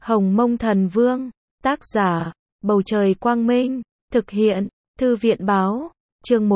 Hồng Mông Thần Vương, tác giả, Bầu Trời Quang Minh, thực hiện, Thư viện Báo, chương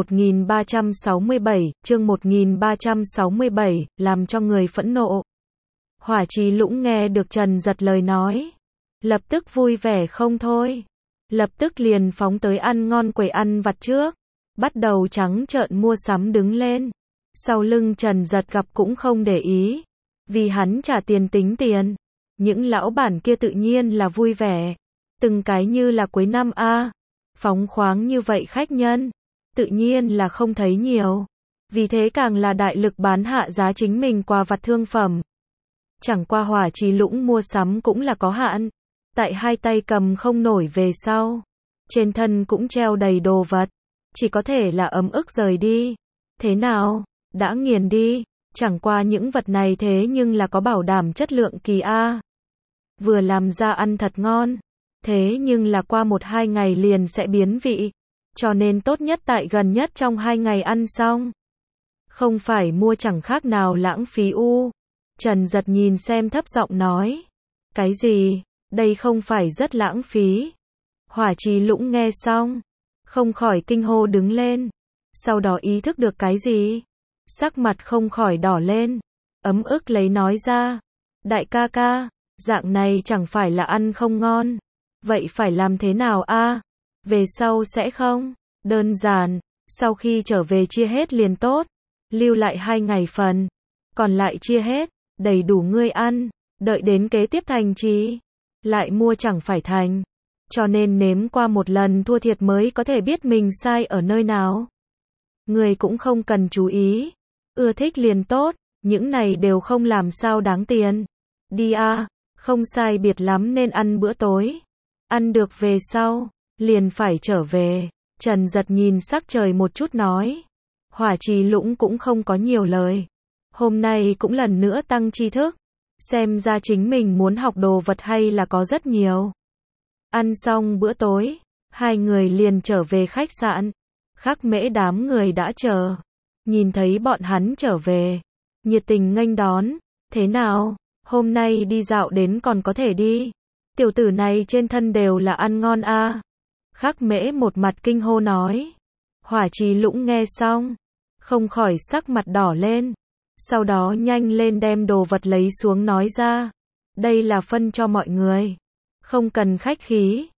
1367, làm cho người phẫn nộ. Hỏa Trì Lũng nghe được Trần Giật lời nói, lập tức vui vẻ không thôi, lập tức liền phóng tới ăn ngon quầy ăn vặt trước, bắt đầu trắng trợn mua sắm đứng lên. Sau lưng Trần Giật gặp cũng không để ý, vì hắn trả tiền tính tiền. Những lão bản kia tự nhiên là vui vẻ, từng cái như là cuối năm a, phóng khoáng như vậy khách nhân, tự nhiên là không thấy nhiều, vì thế càng là đại lực bán hạ giá chính mình quà vặt thương phẩm. Chẳng qua Hỏa Trì Lũng mua sắm cũng là có hạn, tại hai tay cầm không nổi về sau, trên thân cũng treo đầy đồ vật, chỉ có thể là ấm ức rời đi. Thế nào, đã nghiền đi, chẳng qua những vật này thế nhưng là có bảo đảm chất lượng kỳ a. Vừa làm ra ăn thật ngon, thế nhưng là qua 1-2 ngày liền sẽ biến vị, cho nên tốt nhất tại gần nhất trong 2 ngày ăn xong. Không phải mua chẳng khác nào lãng phí u. Trần Giật nhìn xem thấp giọng nói. Cái gì, đây không phải rất lãng phí. Hỏa Trì Lũng nghe xong, không khỏi kinh hô đứng lên, sau đó ý thức được cái gì, sắc mặt không khỏi đỏ lên, ấm ức lấy nói ra. Đại ca ca, dạng này chẳng phải là ăn không ngon, vậy phải làm thế nào a? Về sau sẽ không? Đơn giản, sau khi trở về chia hết liền tốt, lưu lại 2 ngày phần, còn lại chia hết, đầy đủ ngươi ăn, đợi đến kế tiếp thành trì, lại mua chẳng phải thành. Cho nên nếm qua một lần thua thiệt mới có thể biết mình sai ở nơi nào. Ngươi cũng không cần chú ý, ưa thích liền tốt, những này đều không làm sao đáng tiền. Đi a. Không sai biệt lắm nên ăn bữa tối. Ăn được về sau, liền phải trở về. Trần Giật nhìn sắc trời một chút nói. Hỏa Trì Lũng cũng không có nhiều lời. Hôm nay cũng lần nữa tăng tri thức. Xem ra chính mình muốn học đồ vật hay là có rất nhiều. Ăn xong bữa tối, hai người liền trở về khách sạn. Khắc Mễ đám người đã chờ. Nhìn thấy bọn hắn trở về, nhiệt tình nghênh đón. Thế nào? Hôm nay đi dạo đến còn có thể đi. Tiểu tử này trên thân đều là ăn ngon a. Khắc Mễ một mặt kinh hô nói. Hỏa Trì Lũng nghe xong, không khỏi sắc mặt đỏ lên. Sau đó nhanh lên đem đồ vật lấy xuống nói ra. Đây là phân cho mọi người. Không cần khách khí.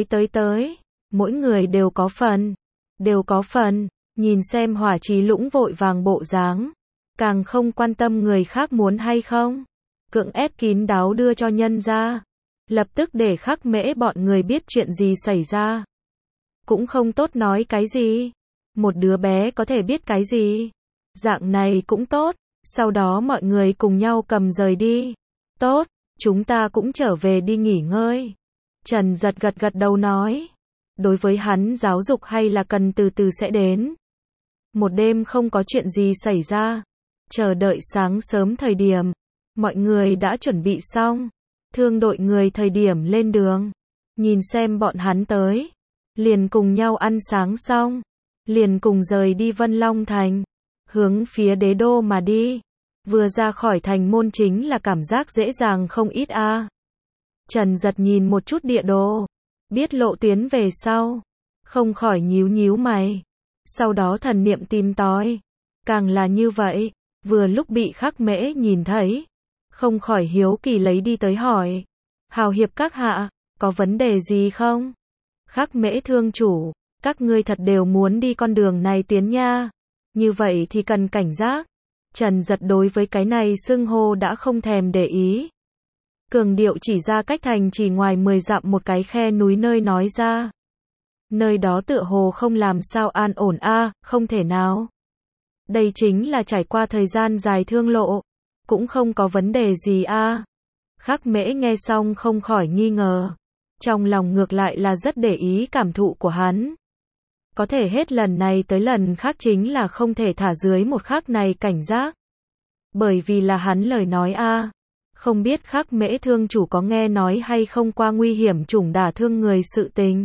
Tới. Mỗi người đều có phần. Đều có phần. Nhìn xem Hỏa Trì Lũng vội vàng bộ dáng, càng không quan tâm người khác muốn hay không. Cưỡng ép kín đáo đưa cho nhân ra, lập tức để Khắc Mễ bọn người biết chuyện gì xảy ra. Cũng không tốt nói cái gì, một đứa bé có thể biết cái gì. Dạng này cũng tốt, sau đó mọi người cùng nhau cầm rời đi. Tốt, chúng ta cũng trở về đi nghỉ ngơi. Trần Giật gật đầu nói. Đối với hắn giáo dục hay là cần từ từ sẽ đến. Một đêm không có chuyện gì xảy ra, chờ đợi sáng sớm thời điểm, mọi người đã chuẩn bị xong, thương đội người thời điểm lên đường, nhìn xem bọn hắn tới, liền cùng nhau ăn sáng xong, liền cùng rời đi Vân Long Thành, hướng phía đế đô mà đi. Vừa ra khỏi thành môn chính là cảm giác dễ dàng không ít a. Trần Giật nhìn một chút địa đồ, biết lộ tuyến về sau, không khỏi nhíu mày, sau đó thần niệm tìm tòi, càng là như vậy, vừa lúc bị Khắc Mễ nhìn thấy, không khỏi hiếu kỳ lấy đi tới hỏi. Hào hiệp các hạ, có vấn đề gì không? Khắc Mễ thương chủ, các ngươi thật đều muốn đi con đường này tiến nha. Như vậy thì cần cảnh giác. Trần Giật đối với cái này xưng hô đã không thèm để ý. Cường điệu chỉ ra cách thành chỉ ngoài 10 dặm một cái khe núi nơi nói ra. Nơi đó tựa hồ không làm sao an ổn a, không thể nào. Đây chính là trải qua thời gian dài thương lộ, cũng không có vấn đề gì a. Khắc Mễ nghe xong không khỏi nghi ngờ, trong lòng ngược lại là rất để ý cảm thụ của hắn. Có thể hết lần này tới lần khác chính là không thể thả dưới một khắc này cảnh giác. Bởi vì là hắn lời nói a. Không biết Khắc Mễ thương chủ có nghe nói hay không qua nguy hiểm chủng đả thương người sự tình.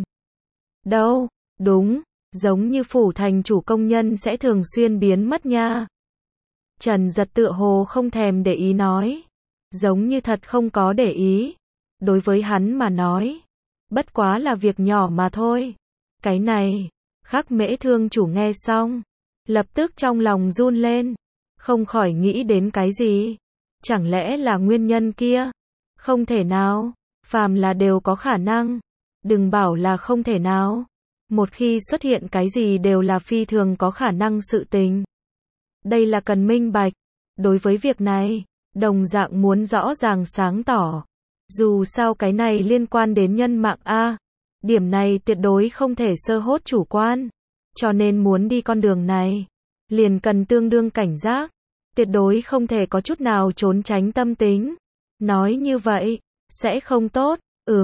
Đâu, đúng, giống như phủ thành chủ công nhân sẽ thường xuyên biến mất nha. Trần Giật tựa hồ không thèm để ý nói. Giống như thật không có để ý. đối với hắn mà nói, bất quá là việc nhỏ mà thôi. Cái này, Khắc Mễ thương chủ nghe xong, lập tức trong lòng run lên, không khỏi nghĩ đến cái gì? Chẳng lẽ là nguyên nhân kia? Không thể nào, phàm là đều có khả năng, đừng bảo là không thể nào. Một khi xuất hiện cái gì đều là phi thường có khả năng sự tình. Đây là cần minh bạch. Đối với việc này, đồng dạng muốn rõ ràng sáng tỏ. Dù sao cái này liên quan đến nhân mạng a, điểm này tuyệt đối không thể sơ hốt chủ quan. Cho nên muốn đi con đường này, liền cần tương đương cảnh giác, tuyệt đối không thể có chút nào trốn tránh tâm tính. Nói như vậy, sẽ không tốt.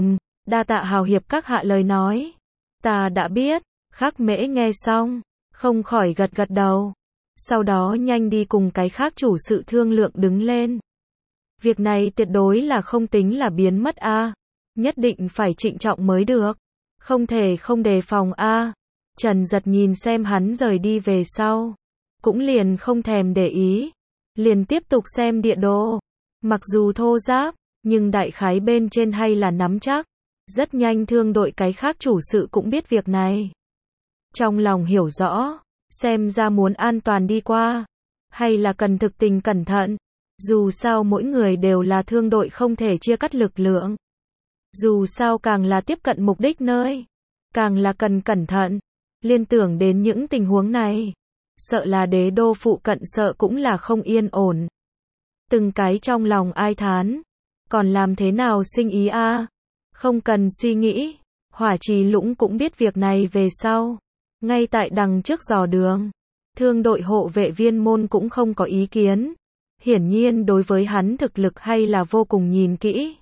Đa tạ hào hiệp các hạ lời nói. Ta đã biết. Khắc Mễ nghe xong, không khỏi gật gật đầu. Sau đó nhanh đi cùng cái khác chủ sự thương lượng đứng lên. Việc này tuyệt đối là không tính là biến mất a, nhất định phải trịnh trọng mới được. Không thể không đề phòng a. Trần Giật nhìn xem hắn rời đi về sau, cũng liền không thèm để ý, liền tiếp tục xem địa đồ. Mặc dù thô ráp, nhưng đại khái bên trên hay là nắm chắc. Rất nhanh thương đội cái khác chủ sự cũng biết việc này. Trong lòng hiểu rõ, xem ra muốn an toàn đi qua, hay là cần thực tình cẩn thận. Dù sao mỗi người đều là thương đội không thể chia cắt lực lượng. Dù sao càng là tiếp cận mục đích nơi, càng là cần cẩn thận. Liên tưởng đến những tình huống này, sợ là đế đô phụ cận sợ cũng là không yên ổn. Từng cái trong lòng ai thán, còn làm thế nào sinh ý a? Không cần suy nghĩ, Hỏa Trì Lũng cũng biết việc này về sau. Ngay tại đằng trước dò đường, thương đội hộ vệ viên môn cũng không có ý kiến. Hiển nhiên đối với hắn thực lực hay là vô cùng nhìn kỹ.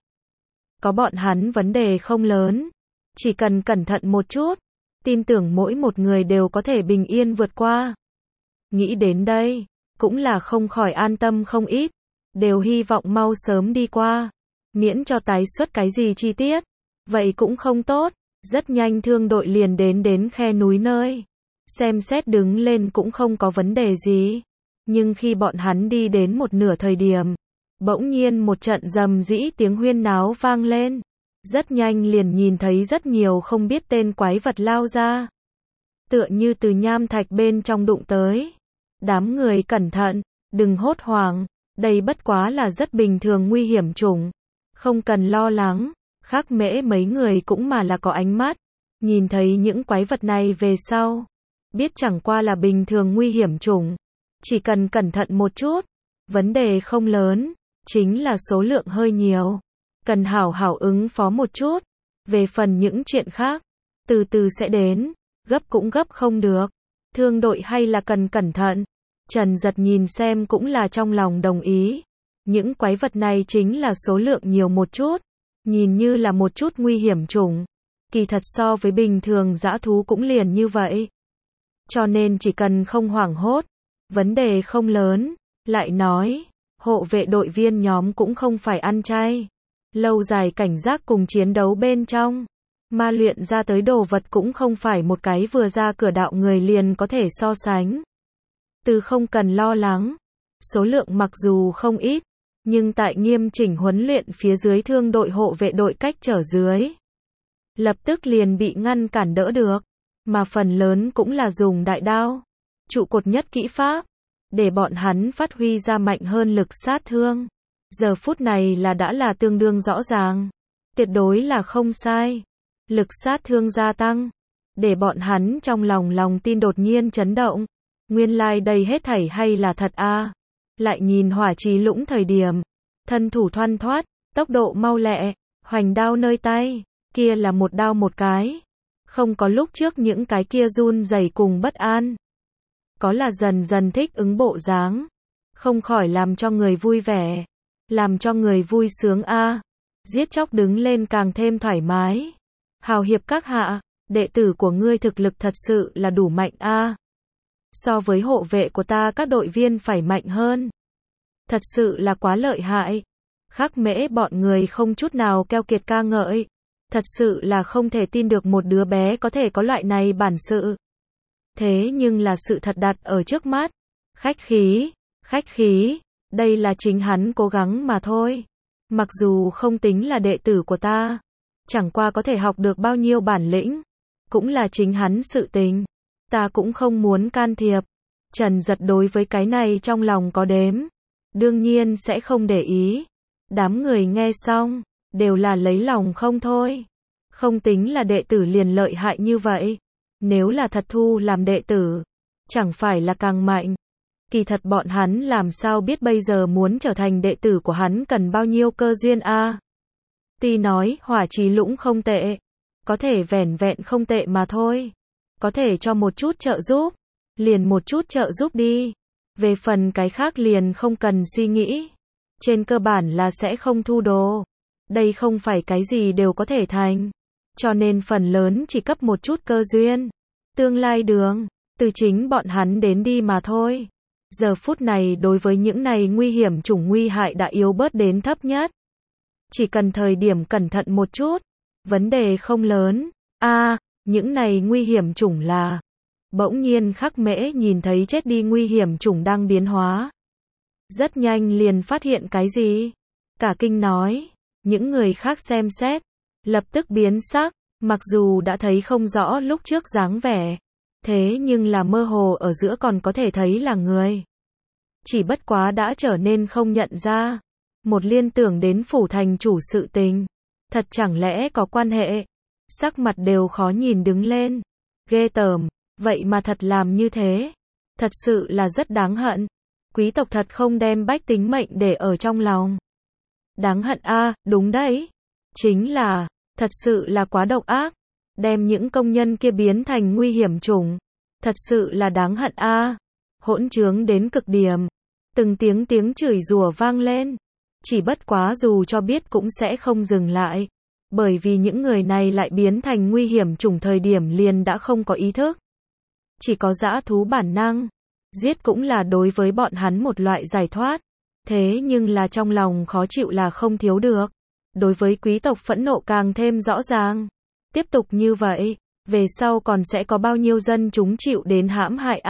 Có bọn hắn vấn đề không lớn, chỉ cần cẩn thận một chút, tin tưởng mỗi một người đều có thể bình yên vượt qua. Nghĩ đến đây, cũng là không khỏi an tâm không ít, đều hy vọng mau sớm đi qua, miễn cho tái xuất cái gì chi tiết, vậy cũng không tốt. Rất nhanh thương đội liền đến khe núi nơi, xem xét đứng lên cũng không có vấn đề gì. Nhưng khi bọn hắn đi đến một nửa thời điểm, bỗng nhiên một trận rầm rĩ tiếng huyên náo vang lên. Rất nhanh liền nhìn thấy rất nhiều không biết tên quái vật lao ra. Tựa như từ nham thạch bên trong đụng tới. Đám người cẩn thận, đừng hốt hoảng, đây bất quá là rất bình thường nguy hiểm chủng. Không cần lo lắng, Khắc Mễ mấy người cũng mà là có ánh mắt. Nhìn thấy những quái vật này về sau, biết chẳng qua là bình thường nguy hiểm chủng. Chỉ cần cẩn thận một chút, vấn đề không lớn, chính là số lượng hơi nhiều. Cần hảo hảo ứng phó một chút. Về phần những chuyện khác, từ từ sẽ đến, gấp cũng gấp không được. Thương đội hay là cần cẩn thận. Trần Giật nhìn xem cũng là trong lòng đồng ý. Những quái vật này chính là số lượng nhiều một chút, nhìn như là một chút nguy hiểm chủng. Kỳ thật so với bình thường dã thú cũng liền như vậy. Cho nên chỉ cần không hoảng hốt, vấn đề không lớn. Lại nói, hộ vệ đội viên nhóm cũng không phải ăn chay. Lâu dài cảnh giác cùng chiến đấu bên trong, ma luyện ra tới đồ vật cũng không phải một cái vừa ra cửa đạo người liền có thể so sánh. Từ không cần lo lắng, số lượng mặc dù không ít, nhưng tại nghiêm chỉnh huấn luyện phía dưới thương đội hộ vệ đội cách trở dưới, lập tức liền bị ngăn cản đỡ được, mà phần lớn cũng là dùng đại đao, trụ cột nhất kỹ pháp, để bọn hắn phát huy ra mạnh hơn lực sát thương. Giờ phút này là đã là tương đương rõ ràng, tuyệt đối là không sai. Lực sát thương gia tăng, để bọn hắn trong lòng tin đột nhiên chấn động. Nguyên lai đây hết thảy hay là thật a. Lại nhìn Hỏa Trì Lũng thời điểm, thân thủ thoăn thoắt, tốc độ mau lẹ, hoành đao nơi tay, kia là một đao một cái. Không có lúc trước những cái kia run rẩy cùng bất an. Có là dần dần thích ứng bộ dáng, không khỏi làm cho người vui vẻ. Làm cho người vui sướng a. Giết chóc đứng lên càng thêm thoải mái. Hào hiệp các hạ, đệ tử của ngươi thực lực thật sự là đủ mạnh a. So với hộ vệ của ta các đội viên phải mạnh hơn. Thật sự là quá lợi hại. Khắc Mễ bọn người không chút nào keo kiệt ca ngợi. Thật sự là không thể tin được một đứa bé có thể có loại này bản sự. Thế nhưng là sự thật đặt ở trước mắt. Khách khí, đây là chính hắn cố gắng mà thôi. Mặc dù không tính là đệ tử của ta, chẳng qua có thể học được bao nhiêu bản lĩnh, cũng là chính hắn sự tình. Ta cũng không muốn can thiệp. Trần Giật đối với cái này trong lòng có đếm. Đương nhiên sẽ không để ý. Đám người nghe xong, đều là lấy lòng không thôi. Không tính là đệ tử liền lợi hại như vậy. Nếu là thật thu làm đệ tử, chẳng phải là càng mạnh. Kỳ thật bọn hắn làm sao biết bây giờ muốn trở thành đệ tử của hắn cần bao nhiêu cơ duyên a. Tuy nói Hỏa Trì Lũng không tệ, có thể vẻn vẹn không tệ mà thôi. Có thể cho một chút trợ giúp, liền một chút trợ giúp đi. Về phần cái khác liền không cần suy nghĩ. Trên cơ bản là sẽ không thu đồ. Đây không phải cái gì đều có thể thành. Cho nên phần lớn chỉ cấp một chút cơ duyên. Tương lai đường, từ chính bọn hắn đến đi mà thôi. Giờ phút này đối với những này nguy hiểm chủng nguy hại đã yếu bớt đến thấp nhất. Chỉ cần thời điểm cẩn thận một chút, vấn đề không lớn. Những này nguy hiểm chủng là. Bỗng nhiên Khắc Mễ nhìn thấy chết đi nguy hiểm chủng đang biến hóa. Rất nhanh liền phát hiện cái gì? Cả kinh nói. Những người khác xem xét, lập tức biến sắc, mặc dù đã thấy không rõ lúc trước dáng vẻ. Thế nhưng là mơ hồ ở giữa còn có thể thấy là người. Chỉ bất quá đã trở nên không nhận ra. Một liên tưởng đến phủ thành chủ sự tình. Thật chẳng lẽ có quan hệ? Sắc mặt đều khó nhìn đứng lên. Ghê tởm, vậy mà thật làm như thế. Thật sự là rất đáng hận. Quý tộc thật không đem bách tính mệnh để ở trong lòng. Đáng hận đúng đấy. Chính là, thật sự là quá độc ác. Đem những công nhân kia biến thành nguy hiểm chủng. Thật sự là đáng hận hỗn trướng đến cực điểm. Từng tiếng chửi rủa vang lên. Chỉ bất quá dù cho biết cũng sẽ không dừng lại. Bởi vì những người này lại biến thành nguy hiểm chủng thời điểm liền đã không có ý thức. Chỉ có dã thú bản năng. Giết cũng là đối với bọn hắn một loại giải thoát. Thế nhưng là trong lòng khó chịu là không thiếu được. Đối với quý tộc phẫn nộ càng thêm rõ ràng. Tiếp tục như vậy, về sau còn sẽ có bao nhiêu dân chúng chịu đến hãm hại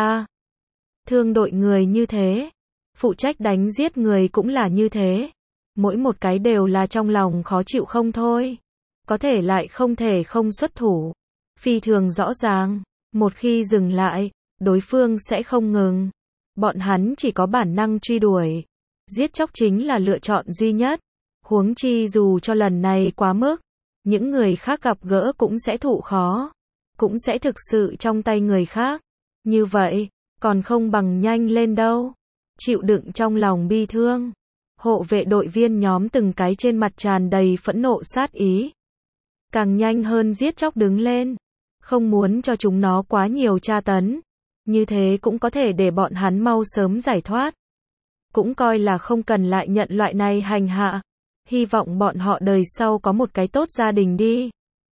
Thương đội người như thế. Phụ trách đánh giết người cũng là như thế. Mỗi một cái đều là trong lòng khó chịu không thôi. Có thể lại không thể không xuất thủ. Phi thường rõ ràng. Một khi dừng lại, đối phương sẽ không ngừng. Bọn hắn chỉ có bản năng truy đuổi. Giết chóc chính là lựa chọn duy nhất. Huống chi dù cho lần này quá mức, những người khác gặp gỡ cũng sẽ thụ khó. Cũng sẽ thực sự trong tay người khác. Như vậy, còn không bằng nhanh lên đâu. Chịu đựng trong lòng bi thương. Hộ vệ đội viên nhóm từng cái trên mặt tràn đầy phẫn nộ sát ý. Càng nhanh hơn giết chóc đứng lên. Không muốn cho chúng nó quá nhiều tra tấn. Như thế cũng có thể để bọn hắn mau sớm giải thoát. Cũng coi là không cần lại nhận loại này hành hạ. Hy vọng bọn họ đời sau có một cái tốt gia đình đi.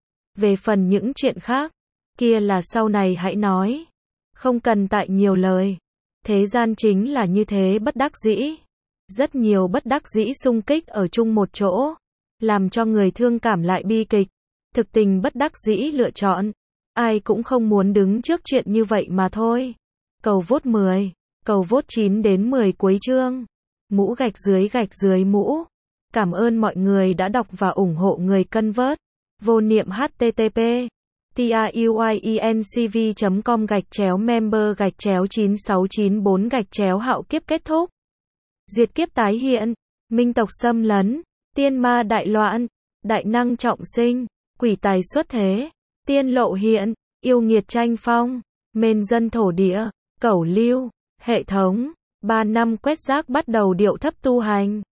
Về phần những chuyện khác, kia là sau này hãy nói. Không cần tại nhiều lời. Thế gian chính là như thế bất đắc dĩ. Rất nhiều bất đắc dĩ xung kích ở chung một chỗ. Làm cho người thương cảm lại bi kịch. Thực tình bất đắc dĩ lựa chọn. Ai cũng không muốn đứng trước chuyện như vậy mà thôi. Cầu vote 10. Cầu vote 9 đến 10 cuối chương. Mũ gạch dưới mũ. Cảm ơn mọi người đã đọc và ủng hộ người cân vớt. Vô niệm http truyencv.com/member/9694 hạo kiếp kết thúc. Diệt kiếp tái hiện. Minh tộc xâm lấn. Tiên ma đại loạn. Đại năng trọng sinh. Quỷ tài xuất thế. Tiên lộ hiện. Yêu nghiệt tranh phong. Mên dân thổ địa. Cẩu lưu. Hệ thống. 3 năm quét rác bắt đầu điệu thấp tu hành.